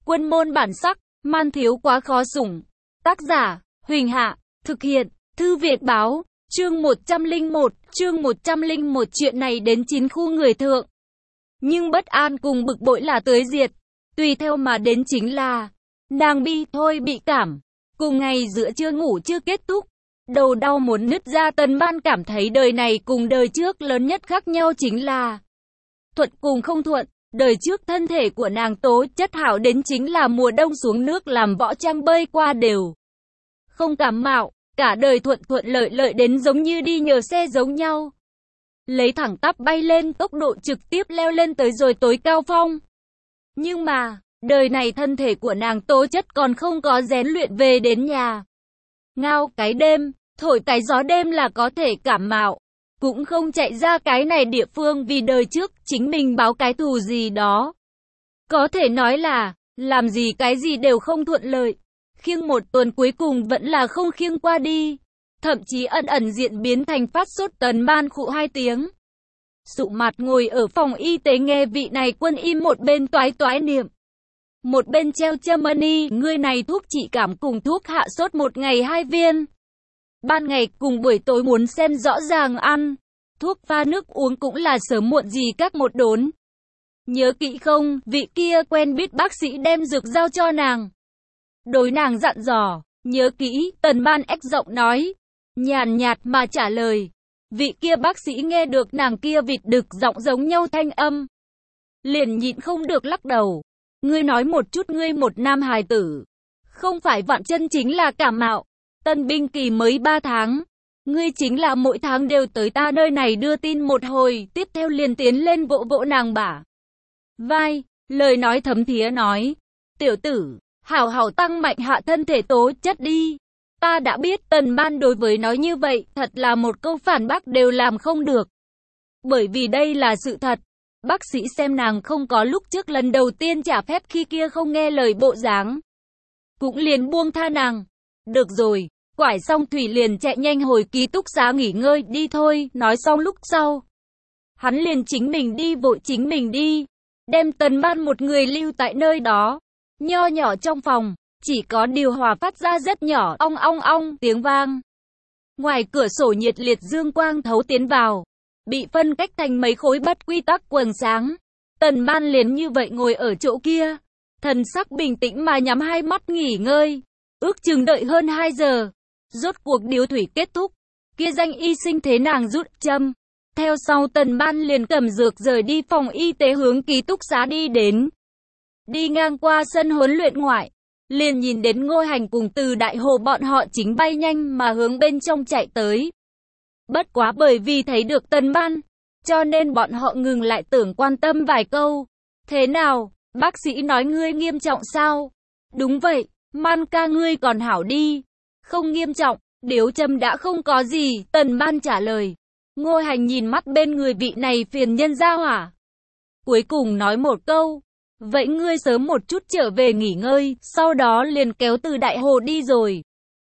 Quân môn bản sắc, man thiếu quá khó sủng. Tác giả, Huỳnh Hạ, thực hiện, Thư Viện Báo, chương 101, chuyện này đến 9 khu người thượng. Nhưng bất an cùng bực bội là tới diệt, tùy theo mà đến chính là, nàng bi thôi bị cảm. Cùng ngày giữa trưa ngủ chưa kết thúc, đầu đau muốn nứt ra. Tần Ban cảm thấy đời này cùng đời trước lớn nhất khác nhau chính là thuận cùng không thuận. Đời trước thân thể của nàng tố chất hảo đến chính là mùa đông xuống nước làm võ trang bơi qua đều không cảm mạo, cả đời thuận thuận lợi lợi đến giống như đi nhờ xe giống nhau. Lấy thẳng tắp bay lên, tốc độ trực tiếp leo lên tới rồi tối cao phong. Nhưng mà, đời này thân thể của nàng tố chất còn không có rèn luyện, về đến nhà ngao cái đêm, thổi cái gió đêm là có thể cảm mạo. Cũng không chạy ra cái này địa phương vì đời trước chính mình báo cái thù gì đó. Có thể nói là, làm gì cái gì đều không thuận lợi. Khiêng một tuần cuối cùng vẫn là không khiêng qua đi. Thậm chí ẩn ẩn diễn biến thành phát sốt. Tần Ban khụ 2 tiếng. Sụ mặt ngồi ở phòng y tế nghe vị này quân y một bên toái toái niệm, một bên treo châm y, ngươi này thuốc trị cảm cùng thuốc hạ sốt 1 ngày 2 viên. Ban ngày cùng buổi tối muốn xem rõ ràng ăn. Thuốc pha nước uống cũng là sớm muộn gì các một đốn. Nhớ kỹ không, vị kia quen biết bác sĩ đem dược giao cho nàng. Đối nàng dặn dò, nhớ kỹ, Tần Ban ếch giọng nói. Nhàn nhạt mà trả lời. Vị kia bác sĩ nghe được nàng kia vịt đực giọng giống nhau thanh âm, liền nhịn không được lắc đầu. Ngươi nói một chút, ngươi một nam hài tử, không phải vặn chân chính là cảm mạo. Tân binh kỳ mới 3 tháng. Ngươi chính là mỗi tháng đều tới ta nơi này đưa tin một hồi, tiếp theo liền tiến lên vỗ vỗ nàng bả vai, lời nói thấm thía nói. Tiểu tử, hảo hảo tăng mạnh hạ thân thể tố chất đi. Ta đã biết. Tần Ban đối với nói như vậy, thật là một câu phản bác đều làm không được. Bởi vì đây là sự thật. Bác sĩ xem nàng không có lúc trước lần đầu tiên trả phép khi kia không nghe lời bộ dáng, cũng liền buông tha nàng. Được rồi. Quải xong thủy liền chạy nhanh hồi ký túc xá nghỉ ngơi đi thôi. Nói xong lúc sau, hắn liền chính mình đi, vội chính mình đi, đem Tần Ban một người lưu tại nơi đó. Nho nhỏ trong phòng, chỉ có điều hòa phát ra rất nhỏ, ong ong ong tiếng vang. Ngoài cửa sổ nhiệt liệt dương quang thấu tiến vào, bị phân cách thành mấy khối bất quy tắc quầng sáng. Tần Ban liền như vậy ngồi ở chỗ kia, thần sắc bình tĩnh mà nhắm hai mắt nghỉ ngơi. Ước chừng đợi hơn 2 giờ. Rốt cuộc điếu thủy kết thúc, kia danh y sinh thế nàng rút châm. Theo sau Tần Ban liền cầm dược rời đi phòng y tế hướng ký túc xá đi đến. Đi ngang qua sân huấn luyện ngoại, liền nhìn đến Ngô Hành cùng Từ Đại Hồ bọn họ chính bay nhanh mà hướng bên trong chạy tới. Bất quá bởi vì thấy được Tần Ban, cho nên bọn họ ngừng lại tưởng quan tâm vài câu. Thế nào, bác sĩ nói ngươi nghiêm trọng sao? Đúng vậy, Man ca ngươi còn hảo đi. Không nghiêm trọng, điếu châm đã không có gì. Tần Ban trả lời. Ngô Hành nhìn mắt bên người vị này phiền nhân gia hỏa, cuối cùng nói một câu. Vậy ngươi sớm một chút trở về nghỉ ngơi. Sau đó liền kéo Từ Đại Hồ đi rồi.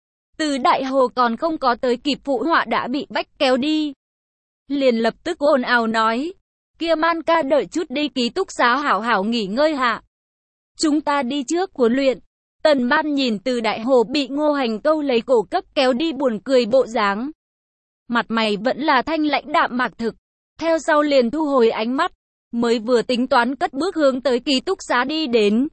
Từ Đại Hồ còn không có tới kịp phụ họa đã bị bách kéo đi. Liền lập tức ồn ào nói. Kia Man ca đợi chút đi ký túc xá hảo hảo nghỉ ngơi hạ. Chúng ta đi trước huấn luyện. Tần Ban nhìn Từ Đại Hồ bị Ngô Hành câu lấy cổ cấp kéo đi buồn cười bộ dáng, mặt mày vẫn là thanh lãnh đạm mạc thực. Theo sau liền thu hồi ánh mắt, mới vừa tính toán cất bước hướng tới ký túc xá đi đến.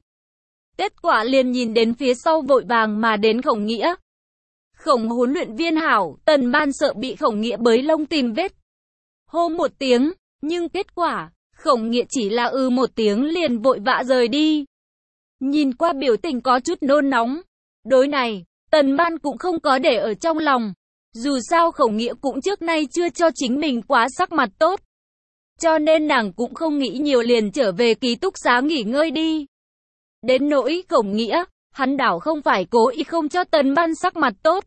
Kết quả liền nhìn đến phía sau vội vàng mà đến Khổng Nghĩa. Khổng huấn luyện viên hảo. Tần Ban sợ bị Khổng Nghĩa bới lông tìm vết, hô một tiếng, nhưng kết quả Khổng Nghĩa chỉ là một tiếng liền vội vã rời đi. Nhìn qua biểu tình có chút nôn nóng. Đối này, Tần Ban cũng không có để ở trong lòng. Dù sao Khổng Nghĩa cũng trước nay chưa cho chính mình quá sắc mặt tốt, cho nên nàng cũng không nghĩ nhiều liền trở về ký túc xá nghỉ ngơi đi. Đến nỗi Khổng Nghĩa, hắn đảo không phải cố ý không cho Tần Ban sắc mặt tốt,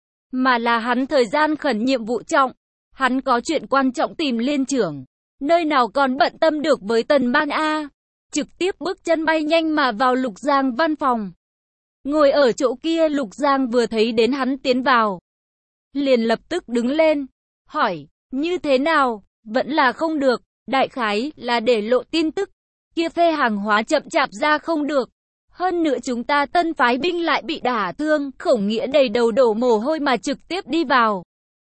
mà là hắn thời gian khẩn nhiệm vụ trọng. Hắn có chuyện quan trọng tìm liên trưởng, nơi nào còn bận tâm được với Tần Ban a. Trực tiếp bước chân bay nhanh mà vào Lục Giang văn phòng. Ngồi ở chỗ kia Lục Giang vừa thấy đến hắn tiến vào, liền lập tức đứng lên, hỏi, như thế nào, vẫn là không được, đại khái là để lộ tin tức, kia phê hàng hóa chậm chạp ra không được. Hơn nữa chúng ta tân phái binh lại bị đả thương, Khổng Nghĩa đầy đầu đổ mồ hôi mà trực tiếp đi vào.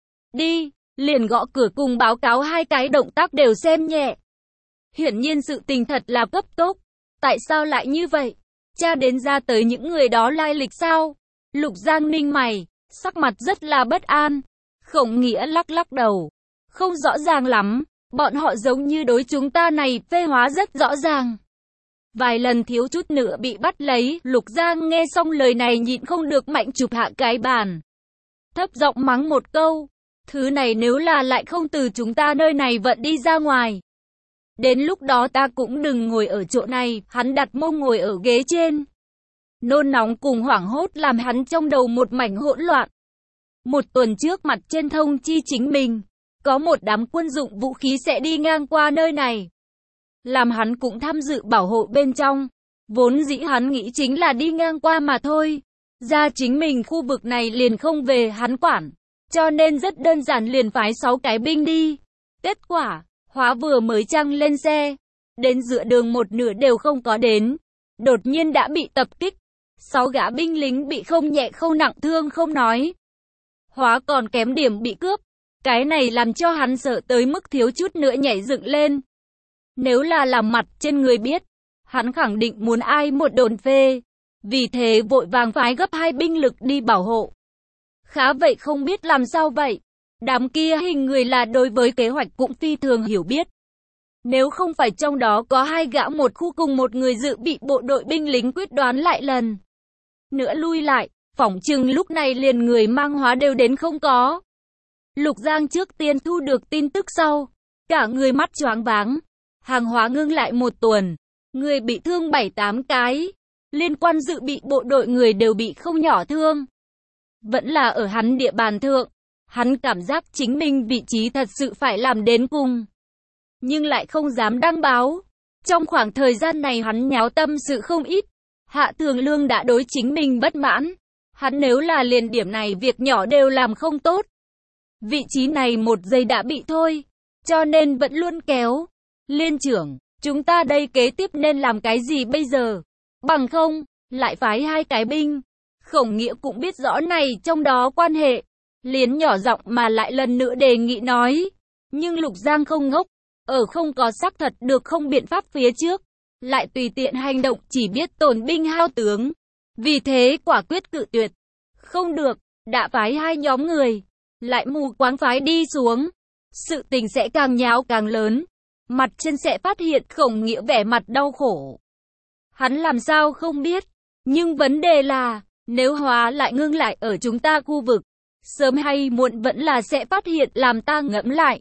Đi, liền gõ cửa cùng báo cáo hai cái động tác đều xem nhẹ. Hiển nhiên sự tình thật là cấp tốc. Tại sao lại như vậy? Cha đến ra tới những người đó lai lịch sao? Lục Giang ninh mày, sắc mặt rất là bất an. Khổng Nghĩa lắc lắc đầu. Không rõ ràng lắm, bọn họ giống như đối chúng ta này phê hóa rất rõ ràng. Vài lần thiếu chút nữa bị bắt lấy, Lục Giang nghe xong lời này nhịn không được mạnh chụp hạ cái bàn. Thấp giọng mắng một câu, thứ này nếu là lại không từ chúng ta nơi này vận đi ra ngoài. Đến lúc đó ta cũng đừng ngồi ở chỗ này, hắn đặt mông ngồi ở ghế trên. Nôn nóng cùng hoảng hốt làm hắn trong đầu một mảnh hỗn loạn. Một tuần trước mặt trên thông chi chính mình, có một đám quân dụng vũ khí sẽ đi ngang qua nơi này. Làm hắn cũng tham dự bảo hộ bên trong. Vốn dĩ hắn nghĩ chính là đi ngang qua mà thôi. Ra chính mình khu vực này liền không về hắn quản. Cho nên rất đơn giản liền phái 6 cái binh đi. Kết quả, Hóa vừa mới trăng lên xe. Đến giữa đường một nửa đều không có đến. Đột nhiên đã bị tập kích. 6 gã binh lính bị không nhẹ không nặng thương không nói. Hóa còn kém điểm bị cướp. Cái này làm cho hắn sợ tới mức thiếu chút nữa nhảy dựng lên. Nếu là làm mặt trên người biết, hắn khẳng định muốn ai một đồn phê. Vì thế vội vàng phái gấp 2 binh lực đi bảo hộ. Khá vậy không biết làm sao vậy. Đám kia hình người là đối với kế hoạch cũng phi thường hiểu biết. Nếu không phải trong đó có 2 gã một khu cùng một người dự bị bộ đội binh lính quyết đoán lại lần nữa lui lại, phỏng chừng lúc này liền người mang Hóa đều đến không có. Lục Giang trước tiên thu được tin tức sau, cả người mắt choáng váng. Hàng hóa ngưng lại một tuần, người bị thương 7-8 cái, liên quan dự bị bộ đội người đều bị không nhỏ thương. Vẫn là ở hắn địa bàn thượng, hắn cảm giác chính mình vị trí thật sự phải làm đến cùng. Nhưng lại không dám đăng báo. Trong khoảng thời gian này hắn nháo tâm sự không ít. Hạ Thường Lương đã đối chính mình bất mãn. Hắn nếu là liền điểm này việc nhỏ đều làm không tốt. Vị trí này một giây đã bị thôi. Cho nên vẫn luôn kéo. Liên trưởng, chúng ta đây kế tiếp nên làm cái gì bây giờ? Bằng không, lại phái 2 cái binh. Khổng Nghĩa cũng biết rõ này trong đó quan hệ. Liền nhỏ giọng mà lại lần nữa đề nghị nói. Nhưng Lục Giang không ngốc. Ở không có xác thật được không biện pháp phía trước. Lại tùy tiện hành động chỉ biết tổn binh hao tướng. Vì thế quả quyết cự tuyệt. Không được, đã phái 2 nhóm người. Lại mù quáng phái đi xuống. Sự tình sẽ càng nháo càng lớn. Mặt trên sẽ phát hiện Khổng Nghĩa vẻ mặt đau khổ. Hắn làm sao không biết. Nhưng vấn đề là, nếu Hóa lại ngưng lại ở chúng ta khu vực, sớm hay muộn vẫn là sẽ phát hiện làm ta ngẫm lại.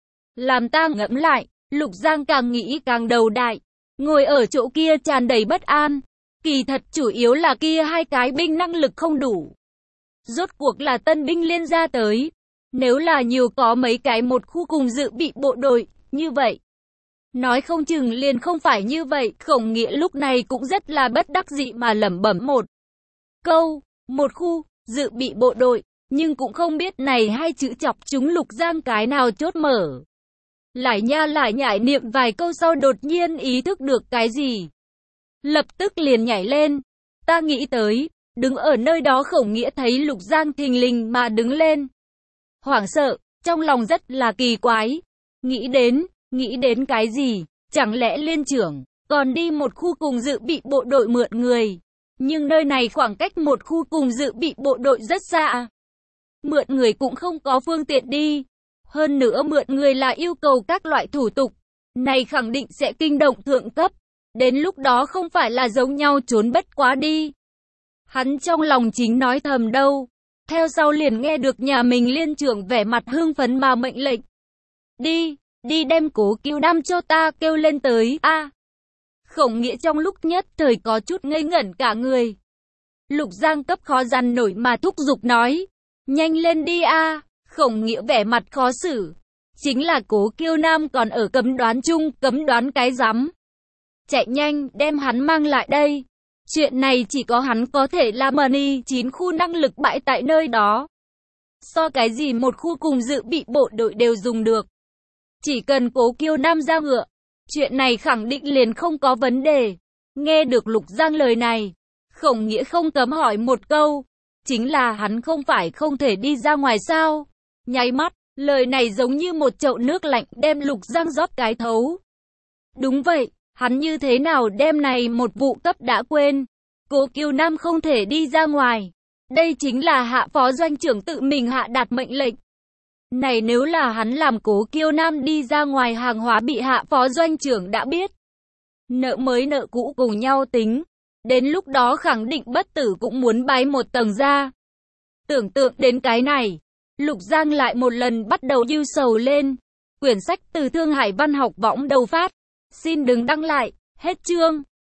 Làm ta ngẫm lại, Lục Giang càng nghĩ càng đầu đại. Ngồi ở chỗ kia tràn đầy bất an. Kỳ thật chủ yếu là kia 2 cái binh năng lực không đủ. Rốt cuộc là tân binh liên ra tới. Nếu là nhiều có mấy cái một khu cùng dự bị bộ đội, như vậy. Nói không chừng liền không phải như vậy. Khổng Nghĩa lúc này cũng rất là bất đắc dĩ mà lẩm bẩm một câu. Một khu, dự bị bộ đội. Nhưng cũng không biết này 2 chữ chọc chúng Lục Giang cái nào chốt mở. Lại nha lại nhải niệm vài câu sau đột nhiên ý thức được cái gì. Lập tức liền nhảy lên. Ta nghĩ tới, đứng ở nơi đó Khổng Nghĩa thấy Lục Giang thình lình mà đứng lên. Hoảng sợ, trong lòng rất là kỳ quái. Nghĩ đến cái gì? Chẳng lẽ liên trưởng còn đi một khu cùng dự bị bộ đội mượn người? Nhưng nơi này khoảng cách một khu cùng dự bị bộ đội rất xa. Mượn người cũng không có phương tiện đi. Hơn nữa mượn người là yêu cầu các loại thủ tục. Này khẳng định sẽ kinh động thượng cấp. Đến lúc đó không phải là giống nhau trốn bất quá đi. Hắn trong lòng chính nói thầm đâu. Theo sau liền nghe được nhà mình liên trưởng vẻ mặt hưng phấn mà mệnh lệnh. Đi đem Cố Kiêu Nam cho ta kêu lên tới. Khổng Nghĩa trong lúc nhất thời có chút ngây ngẩn cả người. Lục Giang cấp khó dằn nổi mà thúc giục nói. Nhanh lên đi a. Khổng Nghĩa vẻ mặt khó xử. Chính là Cố Kiêu Nam còn ở cấm đoán chung, cấm đoán cái rắm. Chạy nhanh, đem hắn mang lại đây. Chuyện này chỉ có hắn có thể làm. 9 khu năng lực bãi tại nơi đó. So cái gì một khu cùng dự bị bộ đội đều dùng được. Chỉ cần Cố Kiêu Nam ra ngựa, chuyện này khẳng định liền không có vấn đề. Nghe được Lục Giang lời này, Khổng Nghĩa không cấm hỏi một câu, chính là hắn không phải không thể đi ra ngoài sao? Nháy mắt, lời này giống như một chậu nước lạnh đem Lục Giang rót cái thấu. Đúng vậy, hắn như thế nào đem này một vụ cấp đã quên. Cố Kiều Nam không thể đi ra ngoài. Đây chính là Hạ phó doanh trưởng tự mình hạ đạt mệnh lệnh. Này nếu là hắn làm Cố Kiều Nam đi ra ngoài, hàng hóa bị Hạ phó doanh trưởng đã biết. Nợ mới nợ cũ cùng nhau tính. Đến lúc đó khẳng định Bất Tử cũng muốn bay một tầng ra. Tưởng tượng đến cái này, Lục Giang lại một lần bắt đầu ưu sầu lên. Quyển sách từ Thương Hải Văn học võng đầu phát. Xin đừng đăng lại. Hết chương.